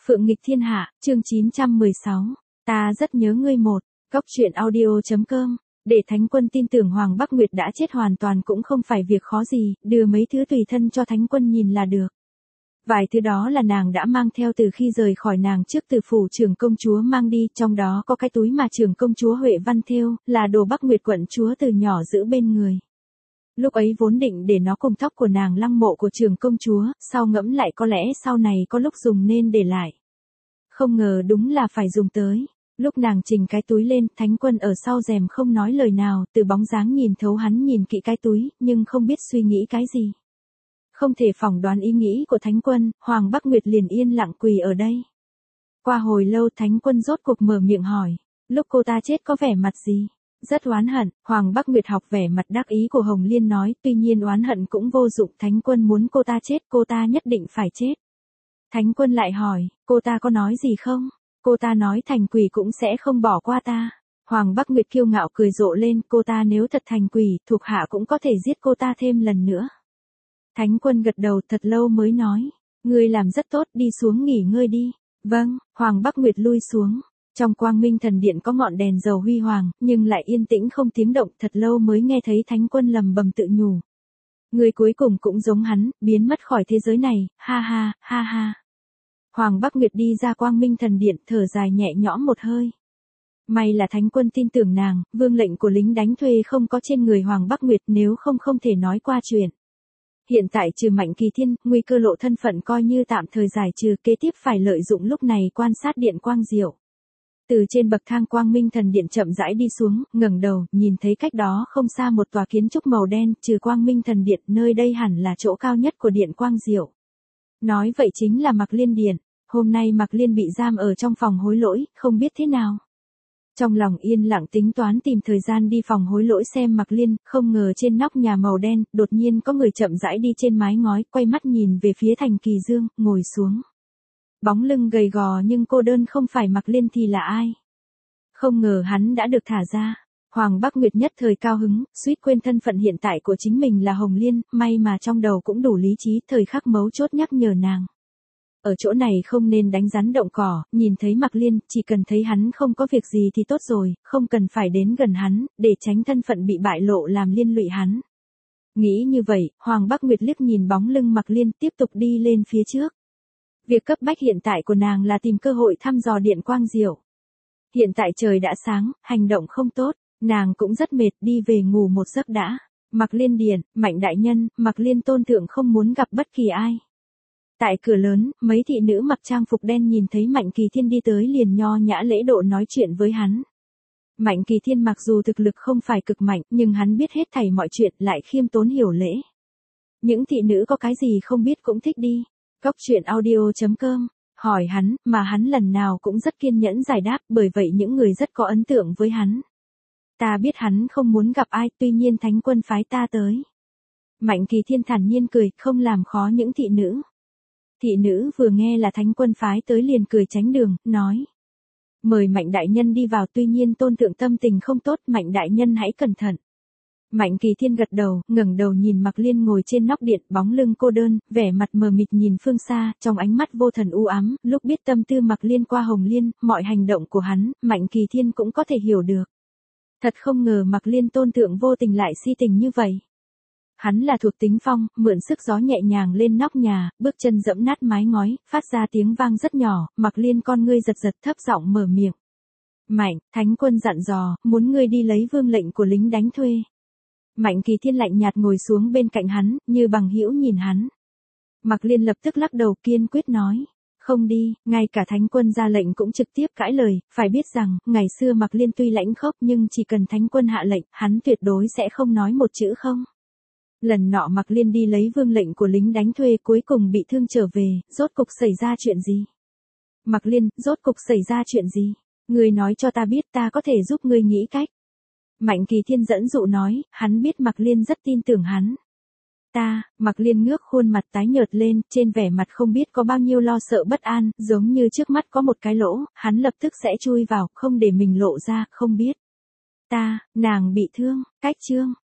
Phượng nghịch thiên hạ, chương 916. Ta rất nhớ ngươi một. Góc truyện audio.com. Để Thánh Quân tin tưởng Hoàng Bắc Nguyệt đã chết hoàn toàn cũng không phải việc khó gì, đưa mấy thứ tùy thân cho Thánh Quân nhìn là được. Vài thứ đó là nàng đã mang theo từ khi rời khỏi nàng trước từ phủ trưởng công chúa mang đi, trong đó có cái túi mà trưởng công chúa Huệ Văn thêu, là đồ Bắc Nguyệt quận chúa từ nhỏ giữ bên người. Lúc ấy vốn định để nó cùng tóc của nàng lăng mộ của trưởng công chúa, sau ngẫm lại có lẽ sau này có lúc dùng nên để lại. Không ngờ đúng là phải dùng tới. Lúc nàng trình cái túi lên, Thánh Quân ở sau rèm không nói lời nào, từ bóng dáng nhìn thấu hắn nhìn kỹ cái túi, nhưng không biết suy nghĩ cái gì. Không thể phỏng đoán ý nghĩ của Thánh Quân, Hoàng Bắc Nguyệt liền yên lặng quỳ ở đây. Qua hồi lâu Thánh Quân rốt cuộc mở miệng hỏi, lúc cô ta chết có vẻ mặt gì? Rất oán hận. Hoàng Bắc Nguyệt học vẻ mặt đắc ý của Hồng Liên nói, tuy nhiên oán hận cũng vô dụng, Thánh Quân muốn cô ta chết, cô ta nhất định phải chết. Thánh Quân lại hỏi, cô ta có nói gì không? Cô ta nói thành quỷ cũng sẽ không bỏ qua ta. Hoàng Bắc Nguyệt kiêu ngạo cười rộ lên, cô ta nếu thật thành quỷ, thuộc hạ cũng có thể giết cô ta thêm lần nữa. Thánh Quân gật đầu thật lâu mới nói, ngươi làm rất tốt, đi xuống nghỉ ngơi đi. Vâng. Hoàng Bắc Nguyệt lui xuống. Trong Quang Minh Thần Điện có ngọn đèn dầu huy hoàng, nhưng lại yên tĩnh không tiếng động, thật lâu mới nghe thấy Thánh Quân lầm bầm tự nhủ. Người cuối cùng cũng giống hắn, biến mất khỏi thế giới này, ha ha, ha ha. Hoàng Bắc Nguyệt đi ra Quang Minh Thần Điện, thở dài nhẹ nhõm một hơi. May là Thánh Quân tin tưởng nàng, vương lệnh của lính đánh thuê không có trên người Hoàng Bắc Nguyệt, nếu không không thể nói qua chuyện. Hiện tại trừ Mạnh Kỳ Thiên, nguy cơ lộ thân phận coi như tạm thời giải trừ, kế tiếp phải lợi dụng lúc này quan sát Điện Quang Diệu. Từ trên bậc thang Quang Minh Thần Điện chậm rãi đi xuống, ngẩng đầu, nhìn thấy cách đó không xa một tòa kiến trúc màu đen, trừ Quang Minh Thần Điện, nơi đây hẳn là chỗ cao nhất của Điện Quang Diệu. Nói vậy chính là Mạc Liên Điện, hôm nay Mạc Liên bị giam ở trong phòng hối lỗi, không biết thế nào. Trong lòng yên lặng tính toán tìm thời gian đi phòng hối lỗi xem Mạc Liên, không ngờ trên nóc nhà màu đen, đột nhiên có người chậm rãi đi trên mái ngói, quay mắt nhìn về phía Thành Kỳ Dương, ngồi xuống. Bóng lưng gầy gò nhưng cô đơn không phải Mạc Liên thì là ai? Không ngờ hắn đã được thả ra. Hoàng Bắc Nguyệt nhất thời cao hứng, suýt quên thân phận hiện tại của chính mình là Hồng Liên, may mà trong đầu cũng đủ lý trí, thời khắc mấu chốt nhắc nhở nàng. Ở chỗ này không nên đánh rắn động cỏ, nhìn thấy Mạc Liên, chỉ cần thấy hắn không có việc gì thì tốt rồi, không cần phải đến gần hắn, để tránh thân phận bị bại lộ làm liên lụy hắn. Nghĩ như vậy, Hoàng Bắc Nguyệt liếc nhìn bóng lưng Mạc Liên, tiếp tục đi lên phía trước. Việc cấp bách hiện tại của nàng là tìm cơ hội thăm dò Điện Quang Diệu. Hiện tại trời đã sáng, hành động không tốt, nàng cũng rất mệt, đi về ngủ một giấc đã. Mạc Liên Điện, Mạnh đại nhân, Mạc Liên tôn thượng không muốn gặp bất kỳ ai. Tại cửa lớn, mấy thị nữ mặc trang phục đen nhìn thấy Mạnh Kỳ Thiên đi tới liền nho nhã lễ độ nói chuyện với hắn. Mạnh Kỳ Thiên mặc dù thực lực không phải cực mạnh, nhưng hắn biết hết thảy mọi chuyện, lại khiêm tốn hiểu lễ. Những thị nữ có cái gì không biết cũng thích đi. Góc truyện audio.com, hỏi hắn, mà hắn lần nào cũng rất kiên nhẫn giải đáp, bởi vậy những người rất có ấn tượng với hắn. Ta biết hắn không muốn gặp ai, tuy nhiên Thánh Quân phái ta tới. Mạnh Kỳ Thiên thản nhiên cười, không làm khó những thị nữ. Thị nữ vừa nghe là Thánh Quân phái tới liền cười tránh đường, nói. Mời Mạnh đại nhân đi vào, tuy nhiên tôn thượng tâm tình không tốt, Mạnh đại nhân hãy cẩn thận. Mạnh Kỳ Thiên gật đầu, ngẩng đầu nhìn Mạc Liên ngồi trên nóc điện, bóng lưng cô đơn, vẻ mặt mờ mịt nhìn phương xa, trong ánh mắt vô thần u ám, lúc biết tâm tư Mạc Liên qua Hồng Liên, mọi hành động của hắn, Mạnh Kỳ Thiên cũng có thể hiểu được. Thật không ngờ Mạc Liên tôn thượng vô tình lại si tình như vậy. Hắn là thuộc tính phong, mượn sức gió nhẹ nhàng lên nóc nhà, bước chân dẫm nát mái ngói, phát ra tiếng vang rất nhỏ, Mạc Liên con ngươi giật giật thấp giọng mở miệng. Mạnh, Thánh Quân dặn dò, muốn ngươi đi lấy vương lệnh của lính đánh thuê. Mạnh Kỳ Thiên lạnh nhạt ngồi xuống bên cạnh hắn, như bằng hữu nhìn hắn. Mạc Liên lập tức lắc đầu kiên quyết nói, không đi, ngay cả Thánh Quân ra lệnh cũng trực tiếp cãi lời, phải biết rằng, ngày xưa Mạc Liên tuy lãnh khốc nhưng chỉ cần Thánh Quân hạ lệnh, hắn tuyệt đối sẽ không nói một chữ không. Lần nọ Mạc Liên đi lấy vương lệnh của lính đánh thuê cuối cùng bị thương trở về, rốt cục xảy ra chuyện gì? Mạc Liên, rốt cục xảy ra chuyện gì? Ngươi nói cho ta biết, ta có thể giúp ngươi nghĩ cách. Mạnh Kỳ Thiên dẫn dụ nói, hắn biết Mạc Liên rất tin tưởng hắn. Mạc Liên ngước khuôn mặt tái nhợt lên, trên vẻ mặt không biết có bao nhiêu lo sợ bất an, giống như trước mắt có một cái lỗ, hắn lập tức sẽ chui vào, không để mình lộ ra, không biết. Nàng bị thương, cách chương.